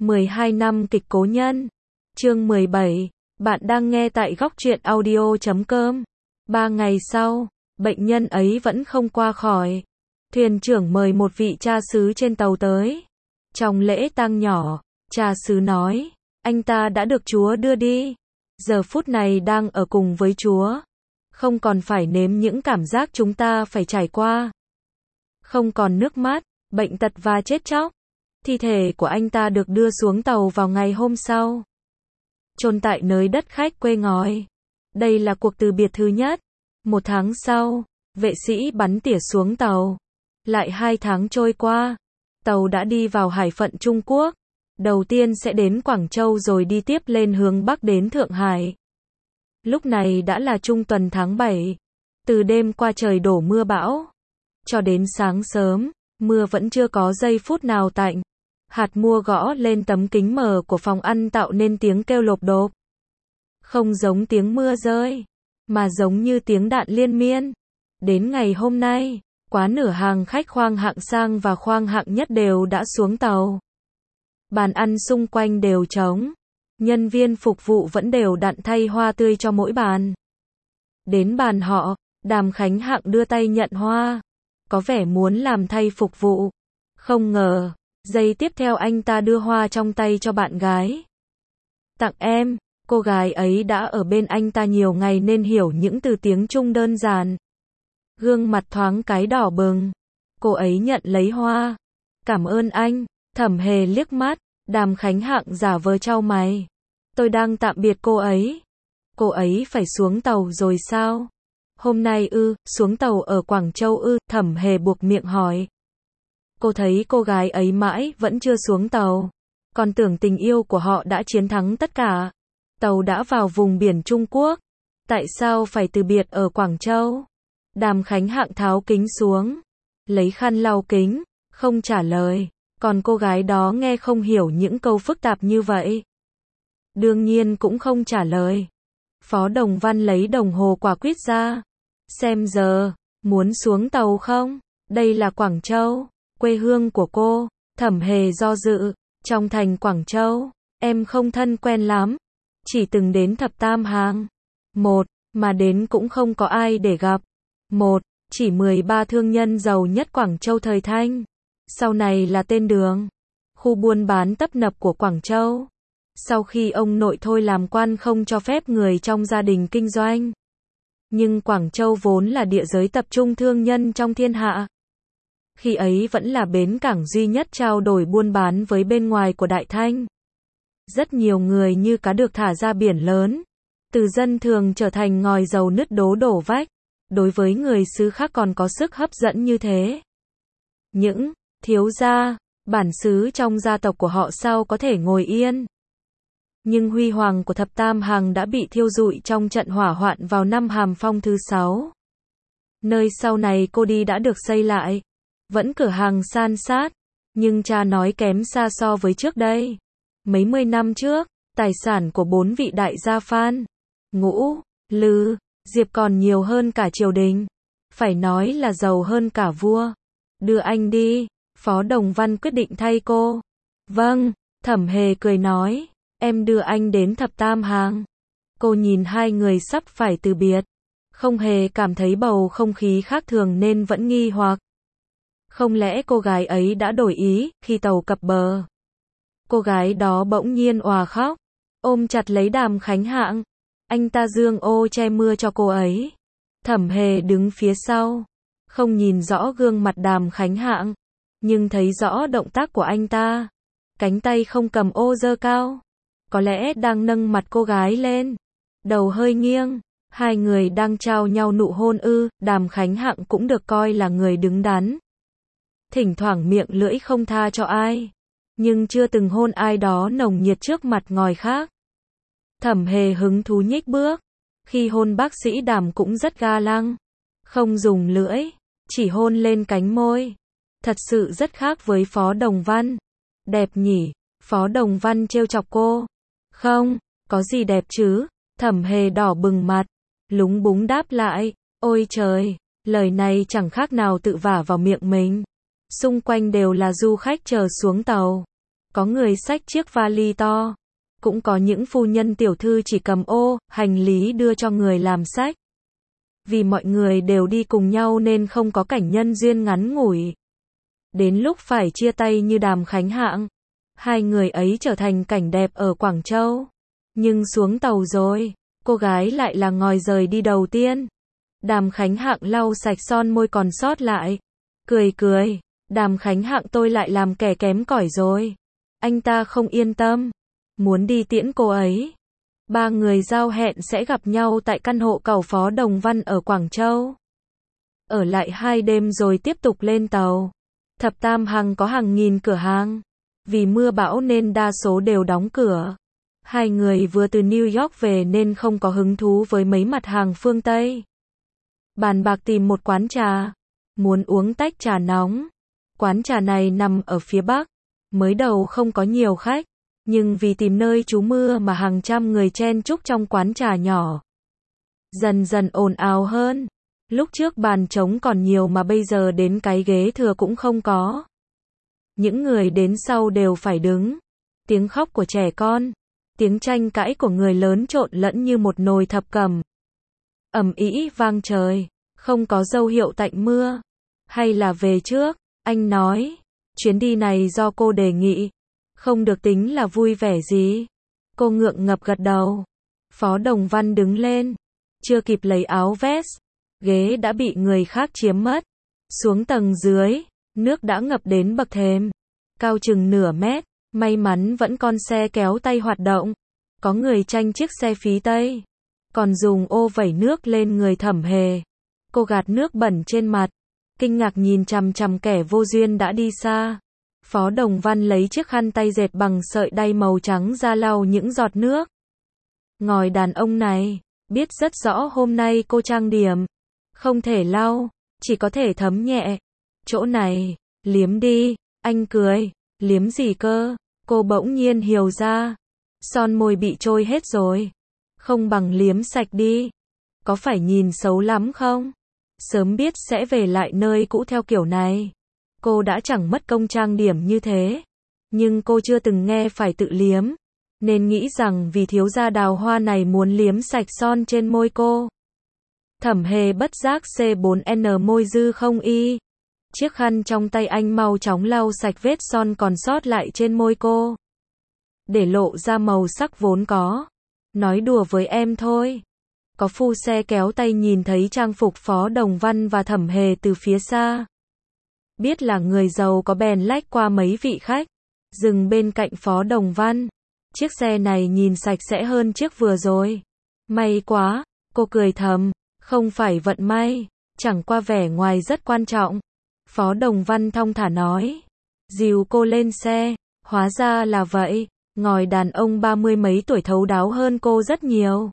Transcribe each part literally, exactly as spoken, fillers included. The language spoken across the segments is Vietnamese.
mười hai năm kịch Cố Nhân. Chương mười bảy. Bạn đang nghe tại góc truyện audio chấm com. Ba ngày sau, bệnh nhân ấy vẫn không qua khỏi. Thuyền trưởng mời một vị cha xứ trên tàu tới. Trong lễ tang nhỏ, cha xứ nói, anh ta đã được Chúa đưa đi. Giờ phút này đang ở cùng với Chúa. Không còn phải nếm những cảm giác chúng ta phải trải qua. Không còn nước mắt, bệnh tật và chết chóc. Thi thể của anh ta được đưa xuống tàu vào ngày hôm sau. Chôn tại nơi đất khách quê ngói. Đây là cuộc từ biệt thứ nhất. Một tháng sau, vệ sĩ bắn tỉa xuống tàu. Lại hai tháng trôi qua. Tàu đã đi vào hải phận Trung Quốc. Đầu tiên sẽ đến Quảng Châu rồi đi tiếp lên hướng Bắc đến Thượng Hải. Lúc này đã là trung tuần tháng bảy. Từ đêm qua trời đổ mưa bão. Cho đến sáng sớm, mưa vẫn chưa có giây phút nào tạnh. Hạt mưa gõ lên tấm kính mờ của phòng ăn tạo nên tiếng kêu lộp độp. Không giống tiếng mưa rơi, mà giống như tiếng đạn liên miên. Đến ngày hôm nay, quá nửa hàng khách khoang hạng sang và khoang hạng nhất đều đã xuống tàu. Bàn ăn xung quanh đều trống. Nhân viên phục vụ vẫn đều đặn thay hoa tươi cho mỗi bàn. Đến bàn họ, Đàm Khánh Hạng đưa tay nhận hoa. Có vẻ muốn làm thay phục vụ. Không ngờ, giây tiếp theo anh ta đưa hoa trong tay cho bạn gái. Tặng em, cô gái ấy đã ở bên anh ta nhiều ngày nên hiểu những từ tiếng Trung đơn giản. Gương mặt thoáng cái đỏ bừng. Cô ấy nhận lấy hoa. Cảm ơn anh. Thẩm Hề liếc mắt. Đàm Khánh Hạng giả vờ chau mày. Tôi đang tạm biệt cô ấy. Cô ấy phải xuống tàu rồi sao? Hôm nay ư, xuống tàu ở Quảng Châu ư? Thẩm Hề buộc miệng hỏi. Cô thấy cô gái ấy mãi vẫn chưa xuống tàu. Còn tưởng tình yêu của họ đã chiến thắng tất cả. Tàu đã vào vùng biển Trung Quốc. Tại sao phải từ biệt ở Quảng Châu? Đàm Khánh Hạng tháo kính xuống. Lấy khăn lau kính. Không trả lời. Còn cô gái đó nghe không hiểu những câu phức tạp như vậy. Đương nhiên cũng không trả lời. Phó Đồng Văn lấy đồng hồ quả quýt ra. Xem giờ, muốn xuống tàu không? Đây là Quảng Châu, quê hương của cô. Thẩm Hề do dự. Trong thành Quảng Châu, em không thân quen lắm. Chỉ từng đến thập tam hàng. Một, mà đến cũng không có ai để gặp. Một, chỉ mười ba thương nhân giàu nhất Quảng Châu thời Thanh. Sau này là tên đường. Khu buôn bán tấp nập của Quảng Châu. Sau khi ông nội thôi làm quan không cho phép người trong gia đình kinh doanh. Nhưng Quảng Châu vốn là địa giới tập trung thương nhân trong thiên hạ. Khi ấy vẫn là bến cảng duy nhất trao đổi buôn bán với bên ngoài của Đại Thanh. Rất nhiều người như cá được thả ra biển lớn. Từ dân thường trở thành ngòi dầu nứt đố đổ vách. Đối với người xứ khác còn có sức hấp dẫn như thế. Những thiếu gia, bản xứ trong gia tộc của họ sao có thể ngồi yên. Nhưng huy hoàng của thập tam hàng đã bị thiêu rụi trong trận hỏa hoạn vào năm Hàm Phong thứ sáu. Nơi sau này cô đi đã được xây lại. Vẫn cửa hàng san sát. Nhưng cha nói kém xa so với trước đây. Mấy mươi năm trước, tài sản của bốn vị đại gia Phan, Ngũ, Lư, Diệp còn nhiều hơn cả triều đình. Phải nói là giàu hơn cả vua. Đưa anh đi. Phó Đồng Văn quyết định thay cô. Vâng, Thẩm Hề cười nói. Em đưa anh đến thập tam hàng. Cô nhìn hai người sắp phải từ biệt. Không hề cảm thấy bầu không khí khác thường nên vẫn nghi hoặc. Không lẽ cô gái ấy đã đổi ý khi tàu cập bờ? Cô gái đó bỗng nhiên òa khóc. Ôm chặt lấy Đàm Khánh Hạng. Anh ta giương ô che mưa cho cô ấy. Thẩm Hề đứng phía sau. Không nhìn rõ gương mặt Đàm Khánh Hạng. Nhưng thấy rõ động tác của anh ta. Cánh tay không cầm ô giơ cao. Có lẽ đang nâng mặt cô gái lên. Đầu hơi nghiêng. Hai người đang trao nhau nụ hôn ư. Đàm Khánh Hạng cũng được coi là người đứng đắn. Thỉnh thoảng miệng lưỡi không tha cho ai. Nhưng chưa từng hôn ai đó nồng nhiệt trước mặt ngòi khác. Thẩm Hề hứng thú nhích bước. Khi hôn bác sĩ Đàm cũng rất ga lăng. Không dùng lưỡi. Chỉ hôn lên cánh môi. Thật sự rất khác với Phó Đồng Văn. Đẹp nhỉ? Phó Đồng Văn trêu chọc cô. Không, có gì đẹp chứ? Thẩm Hề đỏ bừng mặt. Lúng búng đáp lại. Ôi trời, lời này chẳng khác nào tự vả vào miệng mình. Xung quanh đều là du khách chờ xuống tàu. Có người xách chiếc vali to. Cũng có những phu nhân tiểu thư chỉ cầm ô, hành lý đưa cho người làm xách. Vì mọi người đều đi cùng nhau nên không có cảnh nhân duyên ngắn ngủi. Đến lúc phải chia tay như Đàm Khánh Hạng, hai người ấy trở thành cảnh đẹp ở Quảng Châu. Nhưng xuống tàu rồi, cô gái lại là ngòi rời đi đầu tiên. Đàm Khánh Hạng lau sạch son môi còn sót lại. Cười cười, Đàm Khánh Hạng tôi lại làm kẻ kém cỏi rồi. Anh ta không yên tâm, muốn đi tiễn cô ấy. Ba người giao hẹn sẽ gặp nhau tại căn hộ cẩu Phó Đồng Văn ở Quảng Châu. Ở lại hai đêm rồi tiếp tục lên tàu. Thập Tam Hằng có hàng nghìn cửa hàng. Vì mưa bão nên đa số đều đóng cửa. Hai người vừa từ New York về nên không có hứng thú với mấy mặt hàng phương Tây. Bàn bạc tìm một quán trà. Muốn uống tách trà nóng. Quán trà này nằm ở phía Bắc. Mới đầu không có nhiều khách. Nhưng vì tìm nơi trú mưa mà hàng trăm người chen chúc trong quán trà nhỏ. Dần dần ồn ào hơn. Lúc trước bàn trống còn nhiều mà bây giờ đến cái ghế thừa cũng không có. Những người đến sau đều phải đứng. Tiếng khóc của trẻ con. Tiếng tranh cãi của người lớn trộn lẫn như một nồi thập cẩm. Ầm ĩ vang trời. Không có dấu hiệu tạnh mưa. Hay là về trước, anh nói. Chuyến đi này do cô đề nghị. Không được tính là vui vẻ gì. Cô ngượng ngập gật đầu. Phó Đồng Văn đứng lên. Chưa kịp lấy áo vest. Ghế đã bị người khác chiếm mất. Xuống tầng dưới. Nước đã ngập đến bậc thềm. Cao chừng nửa mét. May mắn vẫn con xe kéo tay hoạt động. Có người tranh chiếc xe phí tây. Còn dùng ô vẩy nước lên người Thẩm Hề. Cô gạt nước bẩn trên mặt. Kinh ngạc nhìn chằm chằm kẻ vô duyên đã đi xa. Phó Đồng Văn lấy chiếc khăn tay dệt bằng sợi đay màu trắng ra lau những giọt nước. Ngòi đàn ông này, biết rất rõ hôm nay cô trang điểm. Không thể lau, chỉ có thể thấm nhẹ. Chỗ này, liếm đi, anh cười, liếm gì cơ? Cô bỗng nhiên hiểu ra. Son môi bị trôi hết rồi. Không bằng liếm sạch đi. Có phải nhìn xấu lắm không? Sớm biết sẽ về lại nơi cũ theo kiểu này. Cô đã chẳng mất công trang điểm như thế. Nhưng cô chưa từng nghe phải tự liếm. Nên nghĩ rằng vì thiếu gia Đào Hoa này muốn liếm sạch son trên môi cô. Thẩm Hề bất giác xê bốn en môi dư không y. Chiếc khăn trong tay anh mau chóng lau sạch vết son còn sót lại trên môi cô. Để lộ ra màu sắc vốn có. Nói đùa với em thôi. Có phu xe kéo tay nhìn thấy trang phục Phó Đồng Văn và Thẩm Hề từ phía xa. Biết là người giàu có bèn lách qua mấy vị khách. Dừng bên cạnh Phó Đồng Văn. Chiếc xe này nhìn sạch sẽ hơn chiếc vừa rồi. May quá, cô cười thầm. Không phải vận may. Chẳng qua vẻ ngoài rất quan trọng. Phó Đồng Văn thong thả nói. Dìu cô lên xe. Hóa ra là vậy. Ngòi đàn ông ba mươi mấy tuổi thấu đáo hơn cô rất nhiều.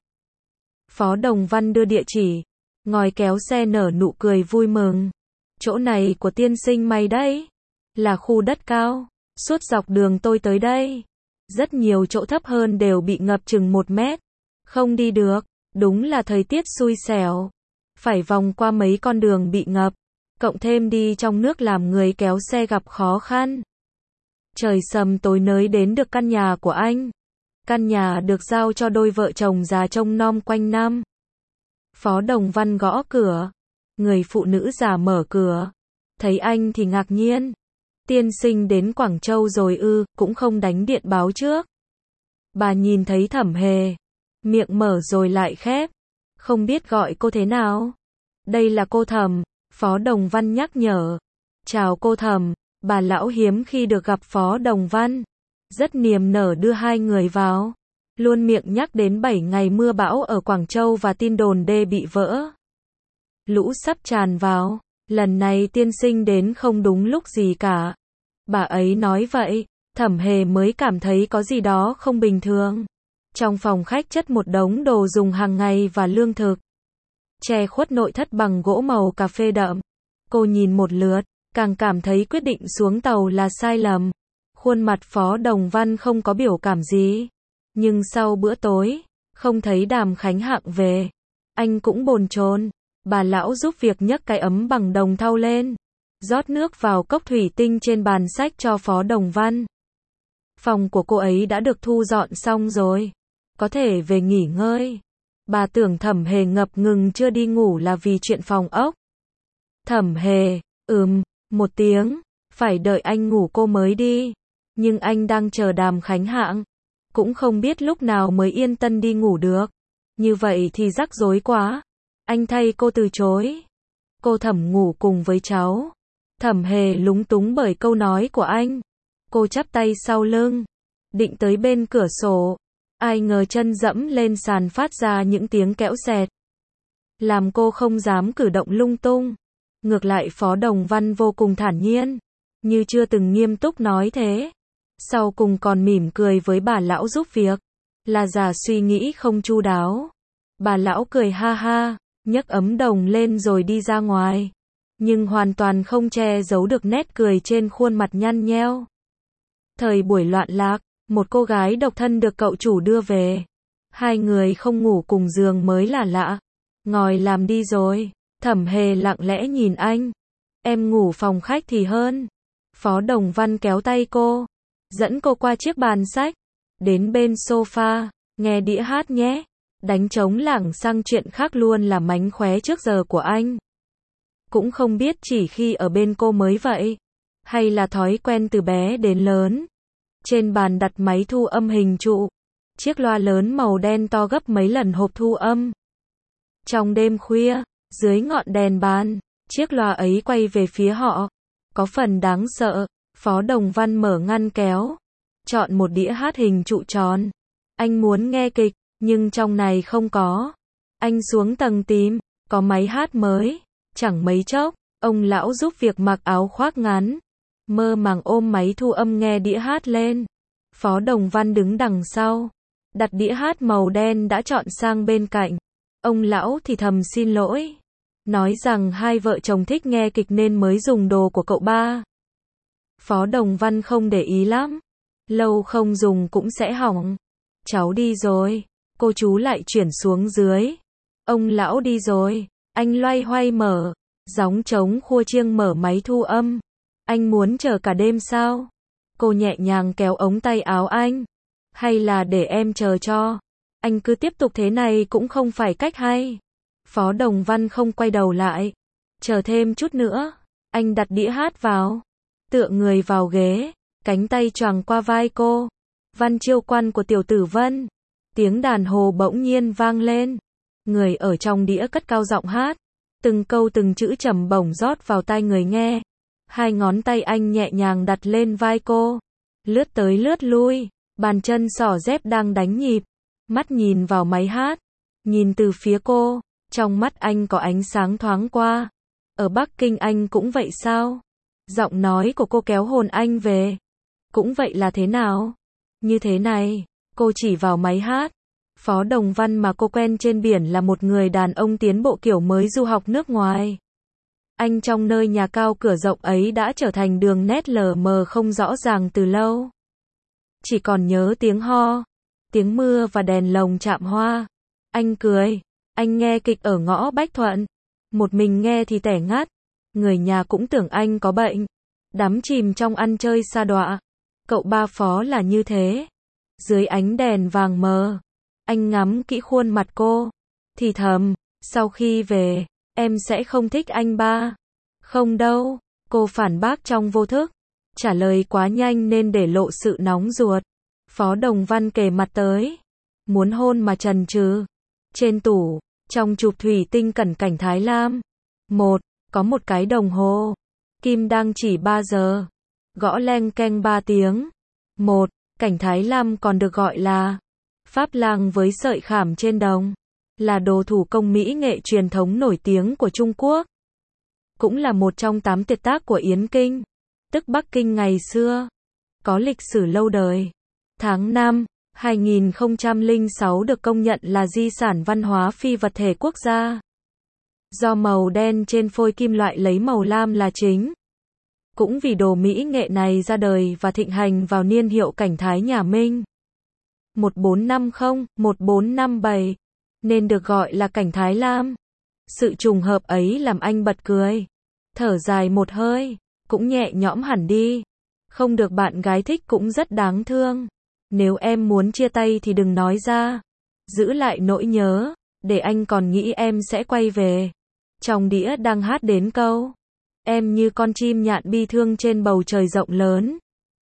Phó Đồng Văn đưa địa chỉ. Ngòi kéo xe nở nụ cười vui mừng. Chỗ này của tiên sinh mày đấy. Là khu đất cao. Suốt dọc đường tôi tới đây. Rất nhiều chỗ thấp hơn đều bị ngập chừng một mét. Không đi được. Đúng là thời tiết xui xẻo. Phải vòng qua mấy con đường bị ngập. Cộng thêm đi trong nước làm người kéo xe gặp khó khăn. Trời sầm tối nới đến được căn nhà của anh. Căn nhà được giao cho đôi vợ chồng già trông nom quanh năm. Phó Đồng Văn gõ cửa. Người phụ nữ già mở cửa. Thấy anh thì ngạc nhiên. Tiên sinh đến Quảng Châu rồi ư, cũng không đánh điện báo trước. Bà nhìn thấy Thẩm Hề. Miệng mở rồi lại khép. Không biết gọi cô thế nào. Đây là cô Thẩm. Phó Đồng Văn nhắc nhở. Chào cô Thẩm. Bà lão hiếm khi được gặp Phó Đồng Văn. Rất niềm nở đưa hai người vào. Luôn miệng nhắc đến bảy ngày mưa bão ở Quảng Châu và tin đồn đê bị vỡ. Lũ sắp tràn vào. Lần này tiên sinh đến không đúng lúc gì cả. Bà ấy nói vậy. Thẩm Hề mới cảm thấy có gì đó không bình thường. Trong phòng khách chất một đống đồ dùng hàng ngày và lương thực. Che khuất nội thất bằng gỗ màu cà phê đậm. Cô nhìn một lượt. Càng cảm thấy quyết định xuống tàu là sai lầm. Khuôn mặt Phó Đồng Văn không có biểu cảm gì. Nhưng sau bữa tối, không thấy Đàm Khánh Hạng về. Anh cũng bồn chồn. Bà lão giúp việc nhấc cái ấm bằng đồng thau lên. Rót nước vào cốc thủy tinh trên bàn sách cho Phó Đồng Văn. Phòng của cô ấy đã được thu dọn xong rồi. Có thể về nghỉ ngơi. Bà tưởng Thẩm Hề ngập ngừng chưa đi ngủ là vì chuyện phòng ốc. Thẩm Hề, ừm, một tiếng, phải đợi anh ngủ cô mới đi. Nhưng anh đang chờ Đàm Khánh Hạng. Cũng không biết lúc nào mới yên tâm đi ngủ được. Như vậy thì rắc rối quá. Anh thay cô từ chối. Cô Thẩm ngủ cùng với cháu. Thẩm Hề lúng túng bởi câu nói của anh. Cô chắp tay sau lưng, định tới bên cửa sổ. Ai ngờ chân dẫm lên sàn phát ra những tiếng kẽo xẹt. Làm cô không dám cử động lung tung. Ngược lại Phó Đồng Văn vô cùng thản nhiên, như chưa từng nghiêm túc nói thế. Sau cùng còn mỉm cười với bà lão giúp việc. Là già suy nghĩ không chu đáo. Bà lão cười ha ha, nhấc ấm đồng lên rồi đi ra ngoài. Nhưng hoàn toàn không che giấu được nét cười trên khuôn mặt nhăn nheo. Thời buổi loạn lạc, một cô gái độc thân được cậu chủ đưa về. Hai người không ngủ cùng giường mới là lạ. Ngồi làm đi rồi. Thẩm Hề lặng lẽ nhìn anh. Em ngủ phòng khách thì hơn. Phó Đồng Văn kéo tay cô, dẫn cô qua chiếc bàn sách, đến bên sofa, nghe đĩa hát nhé. Đánh trống lảng sang chuyện khác luôn là mánh khóe trước giờ của anh. Cũng không biết chỉ khi ở bên cô mới vậy, hay là thói quen từ bé đến lớn. Trên bàn đặt máy thu âm hình trụ, chiếc loa lớn màu đen to gấp mấy lần hộp thu âm. Trong đêm khuya, dưới ngọn đèn bàn, chiếc loa ấy quay về phía họ. Có phần đáng sợ. Phó Đồng Văn mở ngăn kéo, chọn một đĩa hát hình trụ tròn. Anh muốn nghe kịch, nhưng trong này không có. Anh xuống tầng tìm, có máy hát mới. Chẳng mấy chốc, ông lão giúp việc mặc áo khoác ngắn, mơ màng ôm máy thu âm nghe đĩa hát lên. Phó Đồng Văn đứng đằng sau, đặt đĩa hát màu đen đã chọn sang bên cạnh. Ông lão thì thầm xin lỗi, nói rằng hai vợ chồng thích nghe kịch nên mới dùng đồ của cậu ba. Phó Đồng Văn không để ý lắm. Lâu không dùng cũng sẽ hỏng. Cháu đi rồi. Cô chú lại chuyển xuống dưới. Ông lão đi rồi. Anh loay hoay mở. Gióng trống khua chiêng mở máy thu âm. Anh muốn chờ cả đêm sao? Cô nhẹ nhàng kéo ống tay áo anh. Hay là để em chờ cho? Anh cứ tiếp tục thế này cũng không phải cách hay. Phó Đồng Văn không quay đầu lại. Chờ thêm chút nữa. Anh đặt đĩa hát vào, tựa người vào ghế, cánh tay choàng qua vai cô. Văn Chiêu Quan của Tiểu Tử Vân. Tiếng đàn hồ bỗng nhiên vang lên. Người ở trong đĩa cất cao giọng hát. Từng câu từng chữ trầm bổng rót vào tai người nghe. Hai ngón tay anh nhẹ nhàng đặt lên vai cô. Lướt tới lướt lui. Bàn chân xỏ dép đang đánh nhịp. Mắt nhìn vào máy hát. Nhìn từ phía cô. Trong mắt anh có ánh sáng thoáng qua. Ở Bắc Kinh anh cũng vậy sao? Giọng nói của cô kéo hồn anh về. Cũng vậy là thế nào? Như thế này. Cô chỉ vào máy hát. Phó Đồng Văn mà cô quen trên biển là một người đàn ông tiến bộ kiểu mới du học nước ngoài. Anh trong nơi nhà cao cửa rộng ấy đã trở thành đường nét lờ mờ không rõ ràng từ lâu. Chỉ còn nhớ tiếng ho, tiếng mưa và đèn lồng chạm hoa. Anh cười. Anh nghe kịch ở ngõ Bách Thuận. Một mình nghe thì tẻ ngắt. Người nhà cũng tưởng anh có bệnh. Đắm chìm trong ăn chơi sa đọa. Cậu ba Phó là như thế. Dưới ánh đèn vàng mờ, anh ngắm kỹ khuôn mặt cô. Thì thầm, sau khi về, em sẽ không thích anh ba. Không đâu, cô phản bác trong vô thức. Trả lời quá nhanh nên để lộ sự nóng ruột. Phó Đồng Văn kề mặt tới. Muốn hôn mà chần chừ. Trên tủ, trong chụp thủy tinh cẩn cảnh Thái Lam. Một, có một cái đồng hồ. Kim đang chỉ ba giờ. Gõ leng keng ba tiếng. Một, cảnh Thái Lam còn được gọi là pháp lang với sợi khảm trên đồng. Là đồ thủ công mỹ nghệ truyền thống nổi tiếng của Trung Quốc. Cũng là một trong tám tuyệt tác của Yến Kinh, tức Bắc Kinh ngày xưa. Có lịch sử lâu đời. Tháng năm, hai nghìn không trăm lẻ sáu được công nhận là di sản văn hóa phi vật thể quốc gia. Do màu đen trên phôi kim loại lấy màu lam là chính. Cũng vì đồ mỹ nghệ này ra đời và thịnh hành vào niên hiệu cảnh Thái nhà Minh. một bốn năm không, một bốn năm bảy. Nên được gọi là cảnh Thái Lam. Sự trùng hợp ấy làm anh bật cười. Thở dài một hơi, cũng nhẹ nhõm hẳn đi. Không được bạn gái thích cũng rất đáng thương. Nếu em muốn chia tay thì đừng nói ra. Giữ lại nỗi nhớ, để anh còn nghĩ em sẽ quay về. Trong đĩa đang hát đến câu em như con chim nhạn bi thương trên bầu trời rộng lớn.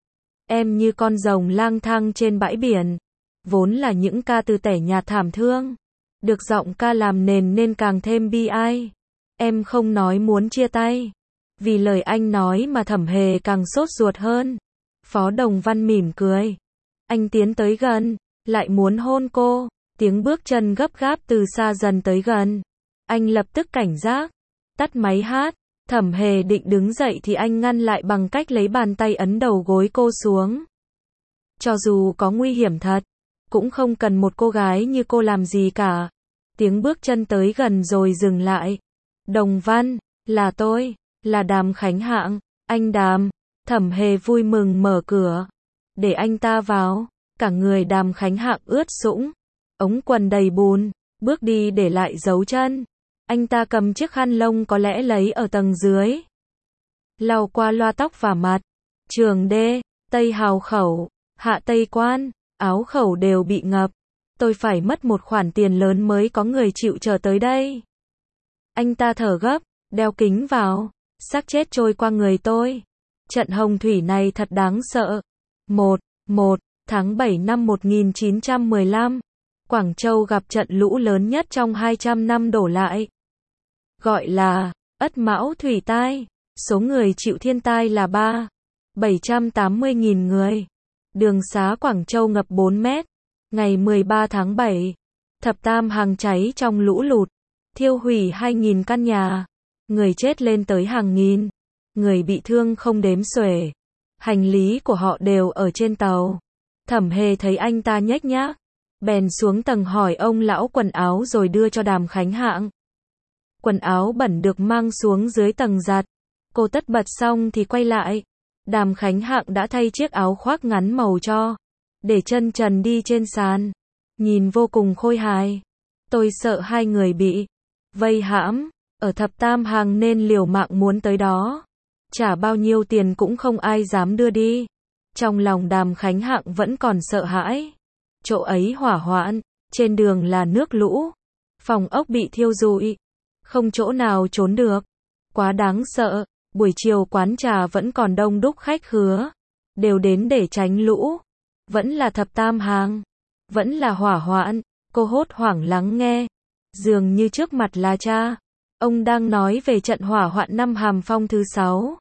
Em như con rồng lang thang trên bãi biển. Vốn là những ca từ tẻ nhạt thảm thương. Được giọng ca làm nền nên càng thêm bi ai. Em không nói muốn chia tay. Vì lời anh nói mà Thẩm Hề càng sốt ruột hơn. Phó Đồng Văn mỉm cười. Anh tiến tới gần, lại muốn hôn cô. Tiếng bước chân gấp gáp từ xa dần tới gần. Anh lập tức cảnh giác. Tắt máy hát. Thẩm Hề định đứng dậy thì anh ngăn lại bằng cách lấy bàn tay ấn đầu gối cô xuống. Cho dù có nguy hiểm thật, cũng không cần một cô gái như cô làm gì cả. Tiếng bước chân tới gần rồi dừng lại. Đồng Văn, là tôi, là Đàm Khánh Hạng. Anh Đàm. Thẩm Hề vui mừng mở cửa. Để anh ta vào. Cả người Đàm Khánh Hạng ướt sũng. Ống quần đầy bùn. Bước đi để lại dấu chân. Anh ta cầm chiếc khăn lông có lẽ lấy ở tầng dưới. Lau qua loa tóc và mặt. Trường Đê, Tây Hào Khẩu, Hạ Tây Quan, áo khẩu đều bị ngập. Tôi phải mất một khoản tiền lớn mới có người chịu chờ tới đây. Anh ta thở gấp, đeo kính vào. Xác chết trôi qua người tôi. Trận hồng thủy này thật đáng sợ. một, một, tháng bảy năm một nghìn chín trăm mười lăm. Quảng Châu gặp trận lũ lớn nhất trong hai trăm năm đổ lại. Gọi là Ất Mão Thủy Tai. Số người chịu thiên tai là ba, bảy trăm tám mươi nghìn người. Đường xá Quảng Châu ngập bốn mét. Ngày mười ba tháng bảy, Thập Tam Hàng cháy trong lũ lụt, thiêu hủy hai nghìn căn nhà. Người chết lên tới hàng nghìn. Người bị thương không đếm xuể. Hành lý của họ đều ở trên tàu. Thẩm Hề thấy anh ta nhếch nhác, bèn xuống tầng hỏi ông lão quần áo rồi đưa cho Đàm Khánh Hạng. Quần áo bẩn được mang xuống dưới tầng giặt. Cô tất bật xong thì quay lại. Đàm Khánh Hạng đã thay chiếc áo khoác ngắn màu cho, để chân trần đi trên sàn. Nhìn vô cùng khôi hài. Tôi sợ hai người bị vây hãm ở Thập Tam Hàng nên liều mạng muốn tới đó. Trả bao nhiêu tiền cũng không ai dám đưa đi. Trong lòng Đàm Khánh Hạng vẫn còn sợ hãi. Chỗ ấy hỏa hoạn, trên đường là nước lũ. Phòng ốc bị thiêu rụi. Không chỗ nào trốn được. Quá đáng sợ. Buổi chiều quán trà vẫn còn đông đúc khách khứa. Đều đến để tránh lũ. Vẫn là Thập Tam Hàng. Vẫn là hỏa hoạn. Cô hốt hoảng lắng nghe. Dường như trước mặt là cha. Ông đang nói về trận hỏa hoạn năm Hàm Phong thứ sáu.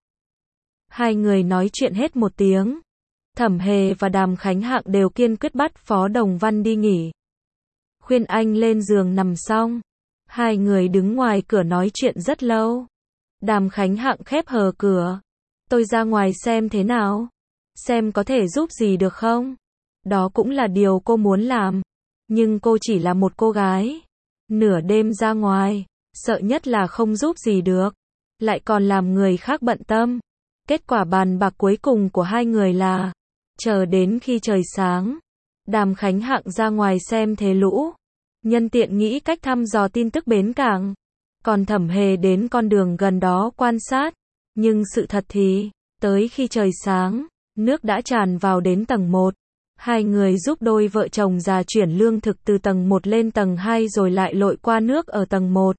Hai người nói chuyện hết một tiếng. Thẩm Hề và Đàm Khánh Hạng đều kiên quyết bắt Phó Đồng Văn đi nghỉ. Khuyên anh lên giường nằm xong. Hai người đứng ngoài cửa nói chuyện rất lâu. Đàm Khánh Hạng khép hờ cửa. Tôi ra ngoài xem thế nào. Xem có thể giúp gì được không. Đó cũng là điều cô muốn làm. Nhưng cô chỉ là một cô gái. Nửa đêm ra ngoài. Sợ nhất là không giúp gì được. Lại còn làm người khác bận tâm. Kết quả bàn bạc cuối cùng của hai người là chờ đến khi trời sáng. Đàm Khánh Hạng ra ngoài xem thế lũ. Nhân tiện nghĩ cách thăm dò tin tức bến cảng. Còn Thẩm Hề đến con đường gần đó quan sát. Nhưng sự thật thì, tới khi trời sáng, nước đã tràn vào đến tầng một. Hai người giúp đôi vợ chồng già chuyển lương thực từ tầng một lên tầng hai rồi lại lội qua nước ở tầng một.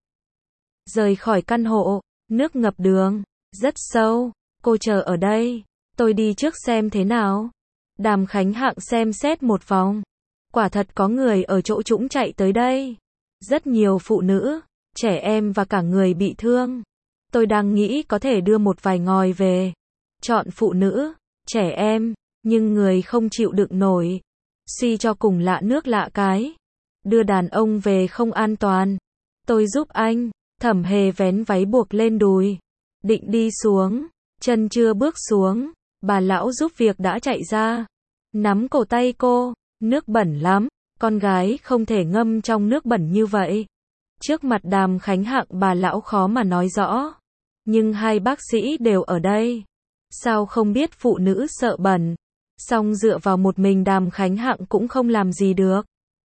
Rời khỏi căn hộ, nước ngập đường, rất sâu. Cô chờ ở đây, tôi đi trước xem thế nào. Đàm Khánh Hạng xem xét một vòng. Quả thật có người ở chỗ trũng chạy tới đây. Rất nhiều phụ nữ, trẻ em và cả người bị thương. Tôi đang nghĩ có thể đưa một vài ngòi về. Chọn phụ nữ, trẻ em, nhưng người không chịu đựng nổi. Suy cho cùng lạ nước lạ cái. Đưa đàn ông về không an toàn. Tôi giúp anh. Thẩm Hề vén váy buộc lên đùi. Định đi xuống. Chân chưa bước xuống. Bà lão giúp việc đã chạy ra. Nắm cổ tay cô. Nước bẩn lắm. Con gái không thể ngâm trong nước bẩn như vậy. Trước mặt Đàm Khánh Hạng bà lão khó mà nói rõ. Nhưng hai bác sĩ đều ở đây. Sao không biết phụ nữ sợ bẩn. Song dựa vào một mình Đàm Khánh Hạng cũng không làm gì được.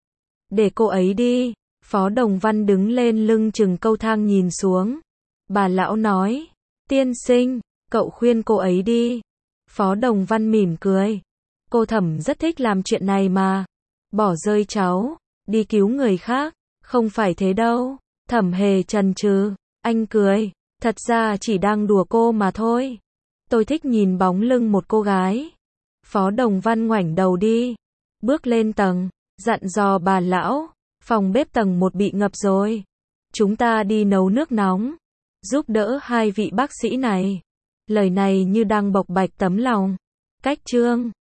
Để cô ấy đi. Phó Đồng Văn đứng lên lưng chừng cầu thang nhìn xuống. Bà lão nói. Tiên sinh, cậu khuyên cô ấy đi. Phó Đồng Văn mỉm cười. Cô Thẩm rất thích làm chuyện này mà. Bỏ rơi cháu, đi cứu người khác, không phải thế đâu. Thẩm Hề chần chừ, anh cười, thật ra chỉ đang đùa cô mà thôi. Tôi thích nhìn bóng lưng một cô gái. Phó Đồng Văn ngoảnh đầu đi, bước lên tầng, dặn dò bà lão, phòng bếp tầng một bị ngập rồi. Chúng ta đi nấu nước nóng, giúp đỡ hai vị bác sĩ này. Lời này như đang bộc bạch tấm lòng. Cách chương